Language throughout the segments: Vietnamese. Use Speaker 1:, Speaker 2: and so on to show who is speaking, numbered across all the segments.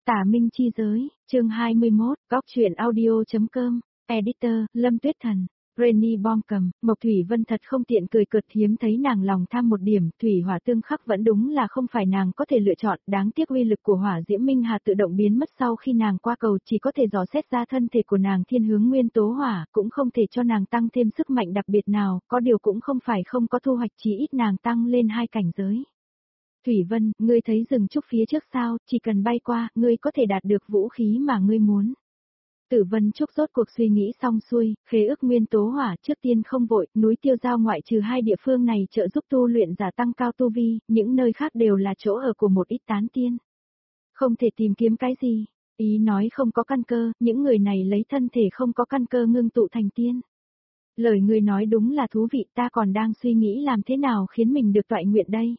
Speaker 1: Tả Minh Chi Giới, chương 21, góc truyện audio.com, editor, Lâm Tuyết Thần, Renny Bom cầm, Mộc Thủy Vân thật không tiện cười cợt, hiếm thấy nàng lòng tham một điểm, thủy hỏa tương khắc vẫn đúng là không phải nàng có thể lựa chọn, đáng tiếc uy lực của hỏa diễm minh hà tự động biến mất sau khi nàng qua cầu, chỉ có thể dò xét ra thân thể của nàng thiên hướng nguyên tố hỏa, cũng không thể cho nàng tăng thêm sức mạnh đặc biệt nào, có điều cũng không phải không có thu hoạch, chỉ ít nàng tăng lên 2 cảnh giới. Thủy Vân, ngươi thấy rừng trúc phía trước sao, chỉ cần bay qua, ngươi có thể đạt được vũ khí mà ngươi muốn. Tử Vân Trúc rốt cuộc suy nghĩ xong xuôi, khế ước nguyên tố hỏa trước tiên không vội, núi Tiêu Giao ngoại trừ 2 địa phương này trợ giúp tu luyện giả tăng cao tu vi, những nơi khác đều là chỗ ở của một ít tán tiên. Không thể tìm kiếm cái gì, ý nói không có căn cơ, những người này lấy thân thể không có căn cơ ngưng tụ thành tiên. Lời ngươi nói đúng là thú vị, ta còn đang suy nghĩ làm thế nào khiến mình được toại nguyện đây.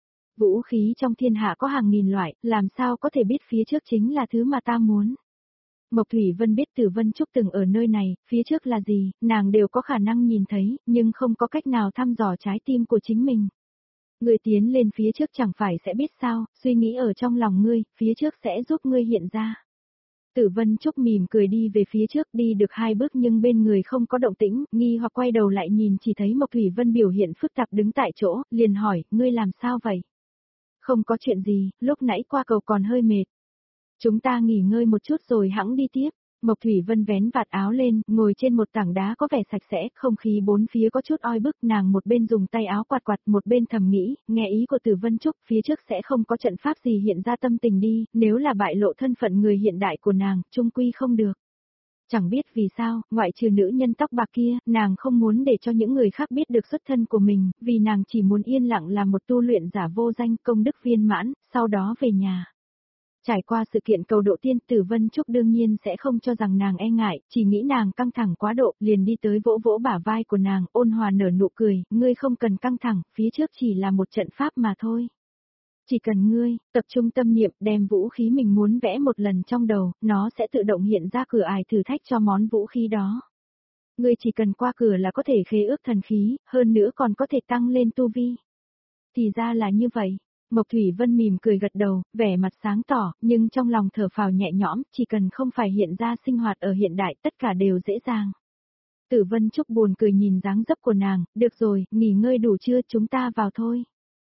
Speaker 1: Vũ khí trong thiên hạ có hàng nghìn loại, làm sao có thể biết phía trước chính là thứ mà ta muốn. Mộc Thủy Vân biết Tử Vân Trúc từng ở nơi này, phía trước là gì, nàng đều có khả năng nhìn thấy, nhưng không có cách nào thăm dò trái tim của chính mình. Ngươi tiến lên phía trước chẳng phải sẽ biết sao, suy nghĩ ở trong lòng ngươi, phía trước sẽ giúp ngươi hiện ra. Tử Vân Trúc mỉm cười đi về phía trước, đi được 2 bước nhưng bên người không có động tĩnh, nghi hoặc quay đầu lại nhìn chỉ thấy Mộc Thủy Vân biểu hiện phức tạp đứng tại chỗ, liền hỏi, ngươi làm sao vậy? Không có chuyện gì, lúc nãy qua cầu còn hơi mệt. Chúng ta nghỉ ngơi một chút rồi hẵng đi tiếp. Mộc Thủy Vân vén vạt áo lên, ngồi trên một tảng đá có vẻ sạch sẽ, không khí bốn phía có chút oi bức, nàng một bên dùng tay áo quạt quạt, một bên thầm nghĩ, nghe ý của Tử Vân Trúc, phía trước sẽ không có trận pháp gì hiện ra tâm tình đi, nếu là bại lộ thân phận người hiện đại của nàng, chung quy không được. Chẳng biết vì sao, ngoại trừ nữ nhân tóc bạc kia, nàng không muốn để cho những người khác biết được xuất thân của mình, vì nàng chỉ muốn yên lặng làm một tu luyện giả vô danh, công đức viên mãn, sau đó về nhà. Trải qua sự kiện cầu độ tiên, Tử Vân Trúc đương nhiên sẽ không cho rằng nàng e ngại, chỉ nghĩ nàng căng thẳng quá độ, liền đi tới vỗ vỗ bả vai của nàng, ôn hòa nở nụ cười, ngươi không cần căng thẳng, phía trước chỉ là một trận pháp mà thôi. Chỉ cần ngươi, tập trung tâm niệm, đem vũ khí mình muốn vẽ một lần trong đầu, nó sẽ tự động hiện ra cửa ải thử thách cho món vũ khí đó. Ngươi chỉ cần qua cửa là có thể khế ước thần khí, hơn nữa còn có thể tăng lên tu vi. Thì ra là như vậy. Mộc Thủy Vân mỉm cười gật đầu, vẻ mặt sáng tỏ, nhưng trong lòng thở phào nhẹ nhõm, chỉ cần không phải hiện ra sinh hoạt ở hiện đại, tất cả đều dễ dàng. Tử Vân Trúc buồn cười nhìn dáng dấp của nàng, được rồi, nghỉ ngơi đủ chưa, chúng ta vào thôi.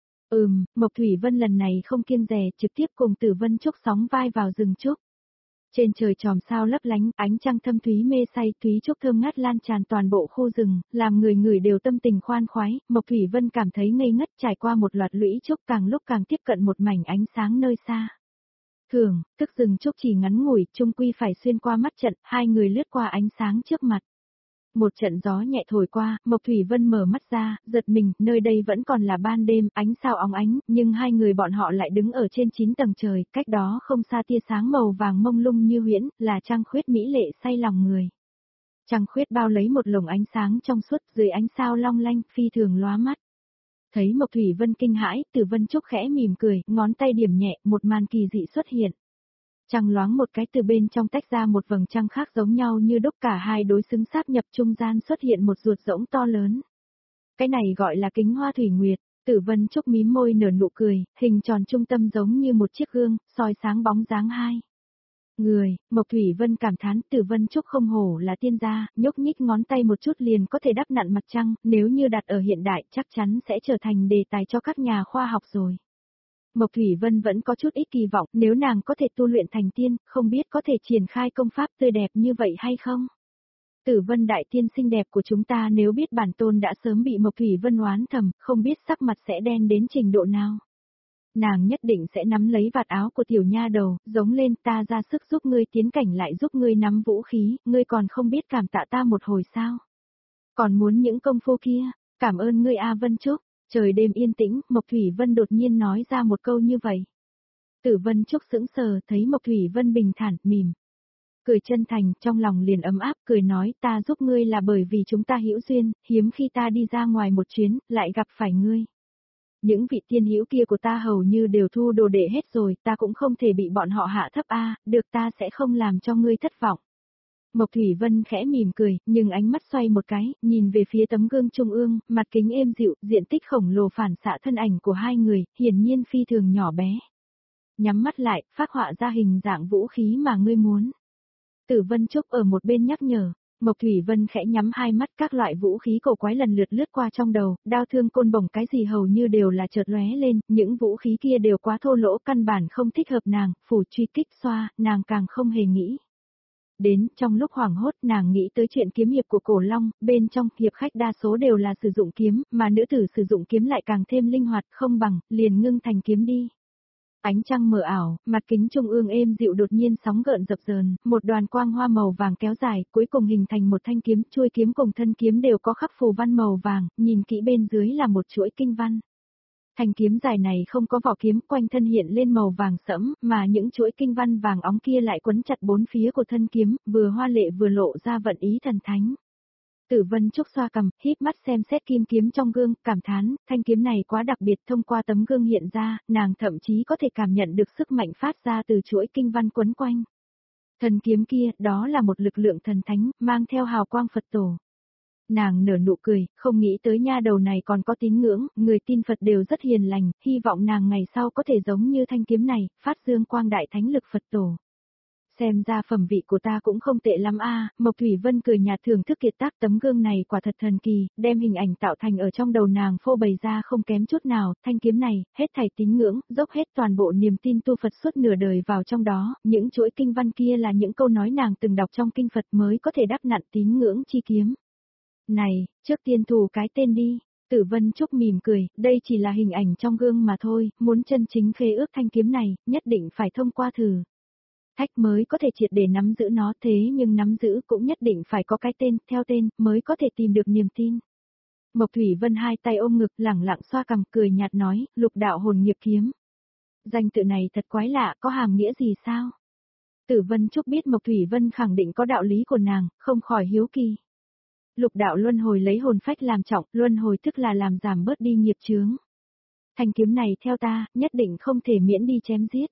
Speaker 1: Mộc Thủy Vân lần này không kiêng dè, trực tiếp cùng Tử Vân Trúc sóng vai vào rừng trúc. Trên trời chòm sao lấp lánh, ánh trăng thâm thúy mê say, thúy trúc thơm ngát lan tràn toàn bộ khu rừng, làm người người đều tâm tình khoan khoái, Mộc Thủy Vân cảm thấy ngây ngất, trải qua một loạt lũy trúc càng lúc càng tiếp cận một mảnh ánh sáng nơi xa. Thường, tức rừng trúc chỉ ngắn ngủi, chung quy phải xuyên qua mắt trận, 2 người lướt qua ánh sáng trước mặt. Một trận gió nhẹ thổi qua, Mộc Thủy Vân mở mắt ra, giật mình, nơi đây vẫn còn là ban đêm, ánh sao óng ánh, nhưng 2 người bọn họ lại đứng ở trên 9 tầng trời, cách đó không xa tia sáng màu vàng mông lung như huyễn, là trăng khuyết mỹ lệ say lòng người. Trăng khuyết bao lấy một lồng ánh sáng trong suốt, dưới ánh sao long lanh, phi thường lóa mắt. Thấy Mộc Thủy Vân kinh hãi, Tử Vân Trúc khẽ mỉm cười, ngón tay điểm nhẹ, một màn kỳ dị xuất hiện. Trăng loáng một cái, từ bên trong tách ra một vầng trăng khác giống nhau như đúc, cả hai đối xứng sáp nhập, trung gian xuất hiện một ruột rỗng to lớn. Cái này gọi là kính hoa thủy nguyệt. Tử Vân Trúc mím môi nở nụ cười, hình tròn trung tâm giống như một chiếc gương, soi sáng bóng dáng 2 người. Mộc Thủy Vân cảm thán, Tử Vân Trúc không hổ là tiên gia, nhúc nhích ngón tay một chút liền có thể đắp nặn mặt trăng, nếu như đặt ở hiện đại chắc chắn sẽ trở thành đề tài cho các nhà khoa học rồi. Mộc Thủy Vân vẫn có chút ít kỳ vọng, nếu nàng có thể tu luyện thành tiên, không biết có thể triển khai công pháp tươi đẹp như vậy hay không? Tử Vân đại tiên xinh đẹp của chúng ta, nếu biết bản tôn đã sớm bị Mộc Thủy Vân oán thầm, không biết sắc mặt sẽ đen đến trình độ nào. Nàng nhất định sẽ nắm lấy vạt áo của tiểu nha đầu, giống lên, ta ra sức giúp ngươi tiến cảnh lại giúp ngươi nắm vũ khí, ngươi còn không biết cảm tạ ta một hồi sao? Còn muốn những công phu kia, cảm ơn ngươi A Vân Trúc. Trời đêm yên tĩnh, Mộc Thủy Vân đột nhiên nói ra một câu như vậy. Tử Vân Trúc sững sờ, thấy Mộc Thủy Vân bình thản, mỉm cười chân thành, trong lòng liền ấm áp, cười nói, ta giúp ngươi là bởi vì chúng ta hữu duyên, hiếm khi ta đi ra ngoài một chuyến, lại gặp phải ngươi. Những vị tiên hữu kia của ta hầu như đều thu đồ đệ hết rồi, ta cũng không thể bị bọn họ hạ thấp được, ta sẽ không làm cho ngươi thất vọng. Mộc Thủy Vân khẽ mỉm cười, nhưng ánh mắt xoay một cái, nhìn về phía tấm gương trung ương, mặt kính êm dịu, diện tích khổng lồ phản xạ thân ảnh của 2 người, hiển nhiên phi thường nhỏ bé. nhắm mắt lại, phác họa ra hình dạng vũ khí mà ngươi muốn. Tử Vân Trúc ở một bên nhắc nhở. Mộc Thủy Vân khẽ nhắm hai mắt, các loại vũ khí cổ quái lần lượt lướt qua trong đầu, đao thương côn bổng cái gì hầu như đều là chợt lóe lên, những vũ khí kia đều quá thô lỗ, căn bản không thích hợp nàng, phủ truy kích xoa, nàng càng không hề nghĩ. Đến, trong lúc hoảng hốt nàng nghĩ tới chuyện kiếm hiệp của Cổ Long, bên trong hiệp khách đa số đều là sử dụng kiếm, mà nữ tử sử dụng kiếm lại càng thêm linh hoạt, không bằng, liền ngưng thành kiếm đi. Ánh trăng mờ ảo, mặt kính trung ương êm dịu đột nhiên sóng gợn dập dờn, một đoàn quang hoa màu vàng kéo dài, cuối cùng hình thành một thanh kiếm, chuôi kiếm cùng thân kiếm đều có khắc phù văn màu vàng, nhìn kỹ bên dưới là một chuỗi kinh văn. Thanh kiếm dài này không có vỏ kiếm, quanh thân hiện lên màu vàng sẫm, mà những chuỗi kinh văn vàng óng kia lại quấn chặt bốn phía của thân kiếm, vừa hoa lệ vừa lộ ra vận ý thần thánh. Tử Vân Trúc xoa cằm, híp mắt xem xét kim kiếm trong gương, cảm thán, thanh kiếm này quá đặc biệt, thông qua tấm gương hiện ra, nàng thậm chí có thể cảm nhận được sức mạnh phát ra từ chuỗi kinh văn quấn quanh. Thần kiếm kia, đó là một lực lượng thần thánh, mang theo hào quang Phật tổ. Nàng nở nụ cười, không nghĩ tới nha đầu này còn có tín ngưỡng, người tin Phật đều rất hiền lành, hy vọng nàng ngày sau có thể giống như thanh kiếm này, phát dương quang đại thánh lực Phật tổ. Xem ra phẩm vị của ta cũng không tệ lắm a. Mộc Thủy Vân cười nhạt thưởng thức kiệt tác, tấm gương này quả thật thần kỳ, đem hình ảnh tạo thành ở trong đầu nàng phô bày ra không kém chút nào, thanh kiếm này, hết thảy tín ngưỡng, dốc hết toàn bộ niềm tin tu Phật suốt nửa đời vào trong đó, những chuỗi kinh văn kia là những câu nói nàng từng đọc trong kinh Phật mới có thể đắp nặn tín ngưỡng chi kiếm. Này, trước tiên thủ cái tên đi. Tử Vân Trúc mỉm cười, đây chỉ là hình ảnh trong gương mà thôi, muốn chân chính khế ước thanh kiếm này, nhất định phải thông qua thử thách mới có thể triệt để nắm giữ nó, thế nhưng nắm giữ cũng nhất định phải có cái tên, theo tên, mới có thể tìm được niềm tin. Mộc Thủy Vân hai tay ôm ngực, lẳng lặng xoa cằm, cười nhạt nói, Lục đạo hồn nghiệp kiếm. Danh tự này thật quái lạ, có hàm nghĩa gì sao? Tử Vân Trúc biết Mộc Thủy Vân khẳng định có đạo lý của nàng, không khỏi hiếu kỳ. Lục đạo luân hồi lấy hồn phách làm trọng, luân hồi tức là làm giảm bớt đi nghiệp chướng. Thanh kiếm này theo ta, nhất định không thể miễn đi chém giết.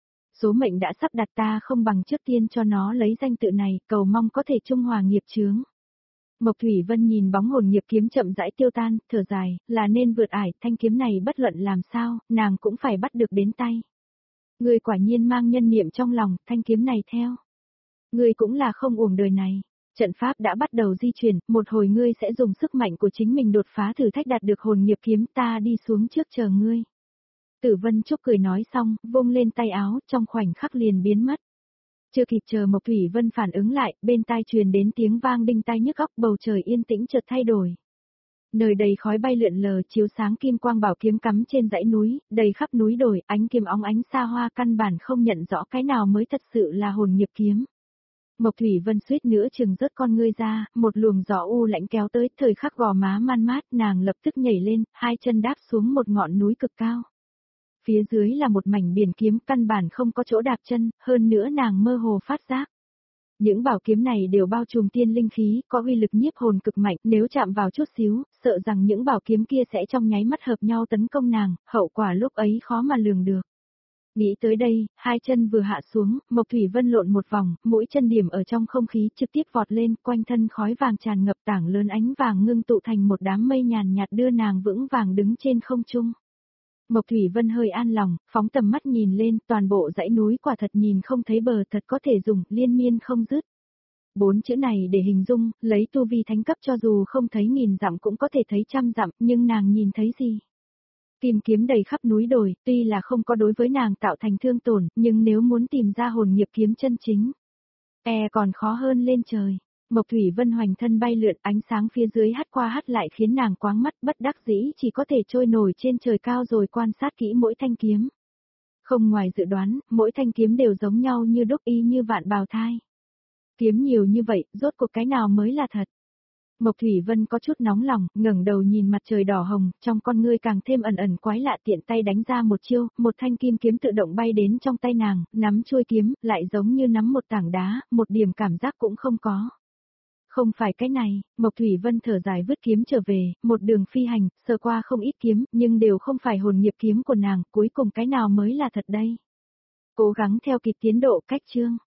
Speaker 1: Số mệnh đã sắp đặt, ta không bằng trước tiên cho nó lấy danh tự này, cầu mong có thể trung hòa nghiệp chướng. Mộc Thủy Vân nhìn bóng hồn nghiệp kiếm chậm rãi tiêu tan, thở dài, là nên vượt ải, thanh kiếm này bất luận làm sao, nàng cũng phải bắt được đến tay. Người quả nhiên mang nhân niệm trong lòng, thanh kiếm này theo. Người cũng là không uổng đời này. Trận pháp đã bắt đầu di chuyển, một hồi ngươi sẽ dùng sức mạnh của chính mình đột phá thử thách đạt được hồn nghiệp kiếm, ta đi xuống trước chờ ngươi. Tử Vân Trúc cười nói xong, vung lên tay áo, trong khoảnh khắc liền biến mất. Chưa kịp chờ Mộc Thủy Vân phản ứng lại, bên tai truyền đến tiếng vang đinh tai nhức óc, bầu trời yên tĩnh chợt thay đổi. Nơi đầy khói bay lượn lờ chiếu sáng kim quang bảo kiếm cắm trên dãy núi, đầy khắp núi đồi, ánh kiếm óng ánh xa hoa, căn bản không nhận rõ cái nào mới thật sự là hồn nghiệp kiếm. Mộc Thủy Vân suýt nữa chừng rớt con ngươi ra, một luồng gió u lãnh kéo tới, thời khắc gò má man mát, nàng lập tức nhảy lên, hai chân đáp xuống một ngọn núi cực cao. Phía dưới là một mảnh biển kiếm, căn bản không có chỗ đạp chân, hơn nữa nàng mơ hồ phát giác. Những bảo kiếm này đều bao trùm tiên linh khí, có uy lực nhiếp hồn cực mạnh, nếu chạm vào chút xíu, sợ rằng những bảo kiếm kia sẽ trong nháy mắt hợp nhau tấn công nàng, hậu quả lúc ấy khó mà lường được. Nghĩ tới đây, hai chân vừa hạ xuống, Mộc Thủy Vân lộn một vòng, mũi chân điểm ở trong không khí trực tiếp vọt lên, quanh thân khói vàng tràn ngập, tảng lớn ánh vàng ngưng tụ thành một đám mây nhàn nhạt đưa nàng vững vàng đứng trên không trung. Mộc Thủy Vân hơi an lòng, phóng tầm mắt nhìn lên, toàn bộ dãy núi quả thật nhìn không thấy bờ, thật có thể dùng, liên miên không dứt. 4 chữ này để hình dung, lấy tu vi thánh cấp cho dù không thấy nghìn dặm cũng có thể thấy trăm dặm, nhưng nàng nhìn thấy gì? Kim kiếm đầy khắp núi đồi, tuy là không có đối với nàng tạo thành thương tổn, nhưng nếu muốn tìm ra hồn nghiệp kiếm chân chính, còn khó hơn lên trời. Mộc Thủy Vân hoành thân bay lượn, ánh sáng phía dưới hắt qua hắt lại khiến nàng quáng mắt, bất đắc dĩ chỉ có thể trôi nổi trên trời cao rồi quan sát kỹ mỗi thanh kiếm. Không ngoài dự đoán, mỗi thanh kiếm đều giống nhau như đúc, y như vạn bào thai. Kiếm nhiều như vậy, rốt cuộc cái nào mới là thật? Mộc Thủy Vân có chút nóng lòng, ngẩng đầu nhìn mặt trời đỏ hồng, trong con ngươi càng thêm ẩn ẩn quái lạ, tiện tay đánh ra một chiêu, một thanh kim kiếm tự động bay đến trong tay nàng, nắm chuôi kiếm, lại giống như nắm một tảng đá, một điểm cảm giác cũng không có. Không phải cái này, Mộc Thủy Vân thở dài vứt kiếm trở về, một đường phi hành, sờ qua không ít kiếm, nhưng đều không phải hồn nghiệp kiếm của nàng, cuối cùng cái nào mới là thật đây? Cố gắng theo kịp tiến độ cách chương.